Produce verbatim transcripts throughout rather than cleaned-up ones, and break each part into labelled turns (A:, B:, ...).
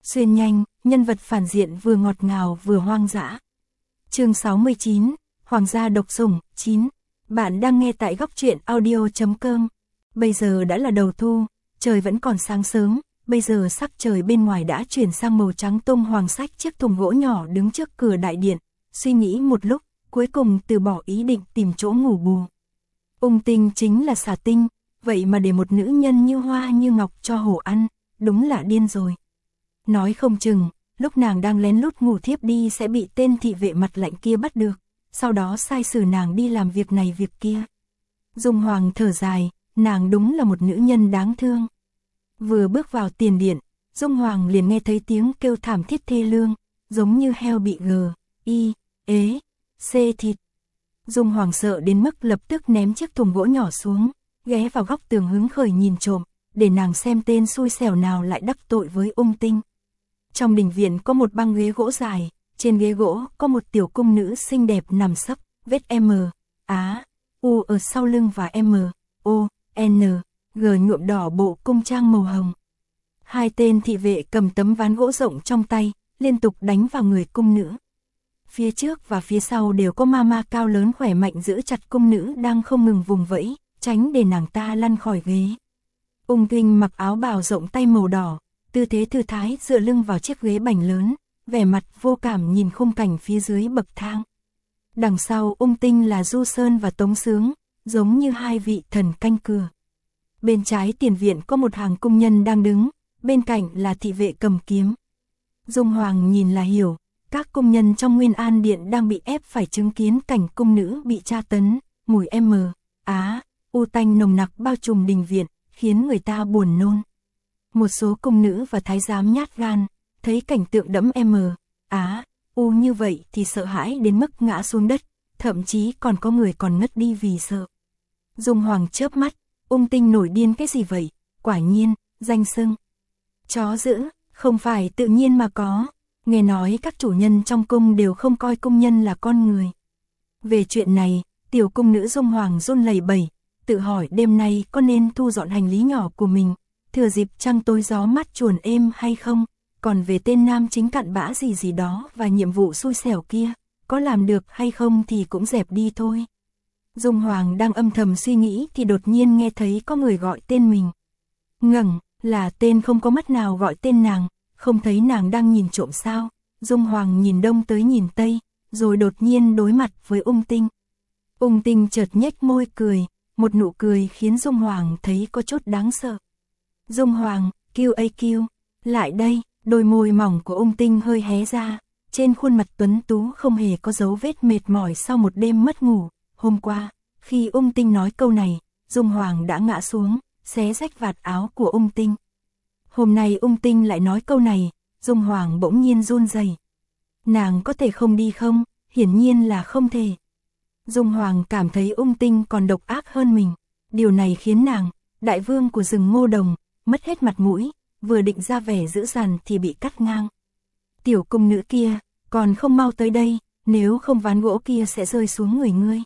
A: xuyên nhanh, nhân vật phản diện vừa ngọt ngào vừa hoang dã. Chương sáu mươi chín, Hoàng gia độc sủng, chín. Bạn đang nghe tại góc truyện audio chấm com. Bây giờ đã là đầu thu, trời vẫn còn sáng sớm, bây giờ sắc trời bên ngoài đã chuyển sang màu trắng tông hoàng sách. Chiếc thùng gỗ nhỏ đứng trước cửa đại điện, suy nghĩ một lúc, cuối cùng từ bỏ ý định tìm chỗ ngủ bù. Ung Tinh chính là xà tinh, vậy mà để một nữ nhân như hoa như ngọc cho hổ ăn, đúng là điên rồi. Nói không chừng, lúc nàng đang lén lút ngủ thiếp đi sẽ bị tên thị vệ mặt lạnh kia bắt được, sau đó sai sử nàng đi làm việc này việc kia. Dung Hoàng thở dài, nàng đúng là một nữ nhân đáng thương. Vừa bước vào tiền điện, Dung Hoàng liền nghe thấy tiếng kêu thảm thiết thê lương, giống như heo bị gờ, y, ế, xê thịt. Dung Hoàng sợ đến mức lập tức ném chiếc thùng gỗ nhỏ xuống, ghé vào góc tường hứng khởi nhìn trộm, để nàng xem tên xui xẻo nào lại đắc tội với Ung Tinh. Trong đình viện có một băng ghế gỗ dài, trên ghế gỗ có một tiểu cung nữ xinh đẹp nằm sấp, vết M, Á, U ở sau lưng và M, O, N, G nhuộm đỏ bộ cung trang màu hồng. Hai tên thị vệ cầm tấm ván gỗ rộng trong tay, liên tục đánh vào người cung nữ. Phía trước và phía sau đều có ma ma cao lớn khỏe mạnh giữ chặt cung nữ đang không ngừng vùng vẫy, tránh để nàng ta lăn khỏi ghế. Ung Tinh mặc áo bào rộng tay màu đỏ, tư thế thư thái dựa lưng vào chiếc ghế bành lớn, vẻ mặt vô cảm nhìn khung cảnh phía dưới bậc thang. Đằng sau Ung Tinh là Du Sơn và Tống Sướng, giống như hai vị thần canh cửa. Bên trái tiền viện có một hàng cung nhân đang đứng, bên cạnh là thị vệ cầm kiếm. Dung Hoàng nhìn là hiểu, các cung nhân trong Nguyên An Điện đang bị ép phải chứng kiến cảnh cung nữ bị tra tấn, mùi M, Á, U tanh nồng nặc bao trùm đình viện, khiến người ta buồn nôn. Một số cung nữ và thái giám nhát gan, thấy cảnh tượng đẫm M, Á, U như vậy thì sợ hãi đến mức ngã xuống đất, thậm chí còn có người còn ngất đi vì sợ. Dung Hoàng chớp mắt, Ung Tinh nổi điên cái gì vậy? Quả nhiên, danh xưng chó dữ, không phải tự nhiên mà có. Nghe nói các chủ nhân trong cung đều không coi cung nhân là con người. Về chuyện này, tiểu cung nữ Dung Hoàng run lẩy bẩy, tự hỏi đêm nay có nên thu dọn hành lý nhỏ của mình, thừa dịp trăng tối gió mát chuồn êm hay không, còn về tên nam chính cặn bã gì gì đó và nhiệm vụ xui xẻo kia, có làm được hay không thì cũng dẹp đi thôi. Dung Hoàng đang âm thầm suy nghĩ thì đột nhiên nghe thấy có người gọi tên mình. Ngẩng, là tên không có mắt nào gọi tên nàng, không thấy nàng đang nhìn trộm sao? Dung Hoàng nhìn đông tới nhìn tây, rồi đột nhiên đối mặt với Ung Tinh. Ung Tinh chợt nhếch môi cười, một nụ cười khiến Dung Hoàng thấy có chút đáng sợ. Dung Hoàng, Q A Q, lại đây, đôi môi mỏng của Ung Tinh hơi hé ra, trên khuôn mặt tuấn tú không hề có dấu vết mệt mỏi sau một đêm mất ngủ. Hôm qua, khi Ung Tinh nói câu này, Dung Hoàng đã ngã xuống, xé rách vạt áo của Ung Tinh. Hôm nay Ung Tinh lại nói câu này, Dung Hoàng bỗng nhiên run rẩy. Nàng có thể không đi không? Hiển nhiên là không thể. Dung Hoàng cảm thấy Ung Tinh còn độc ác hơn mình. Điều này khiến nàng, đại vương của rừng Ngô Đồng, mất hết mặt mũi, vừa định ra vẻ dữ dằn thì bị cắt ngang. Tiểu cung nữ kia, còn không mau tới đây, nếu không ván gỗ kia sẽ rơi xuống người ngươi.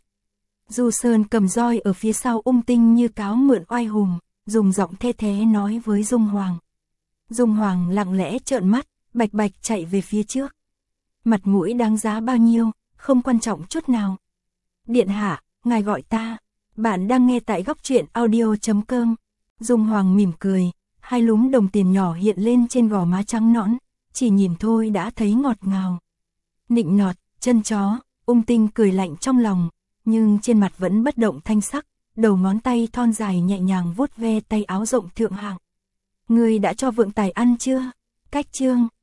A: Du Sơn cầm roi ở phía sau Ung Tinh như cáo mượn oai hùng, dùng giọng the thế nói với Dung Hoàng. Dung Hoàng lặng lẽ trợn mắt, bạch bạch chạy về phía trước. Mặt mũi đáng giá bao nhiêu, không quan trọng chút nào. Điện hạ, ngài gọi ta. Bạn đang nghe tại góc truyện audio chấm com. Dung Hoàng mỉm cười, hai lúm đồng tiền nhỏ hiện lên trên gò má trắng nõn, chỉ nhìn thôi đã thấy ngọt ngào. Nịnh nọt, chân chó, Ung Tinh cười lạnh trong lòng, nhưng trên mặt vẫn bất động thanh sắc, đầu ngón tay thon dài nhẹ nhàng vuốt ve tay áo rộng thượng hạng. Ngươi đã cho vượng tài ăn chưa? Cách chương,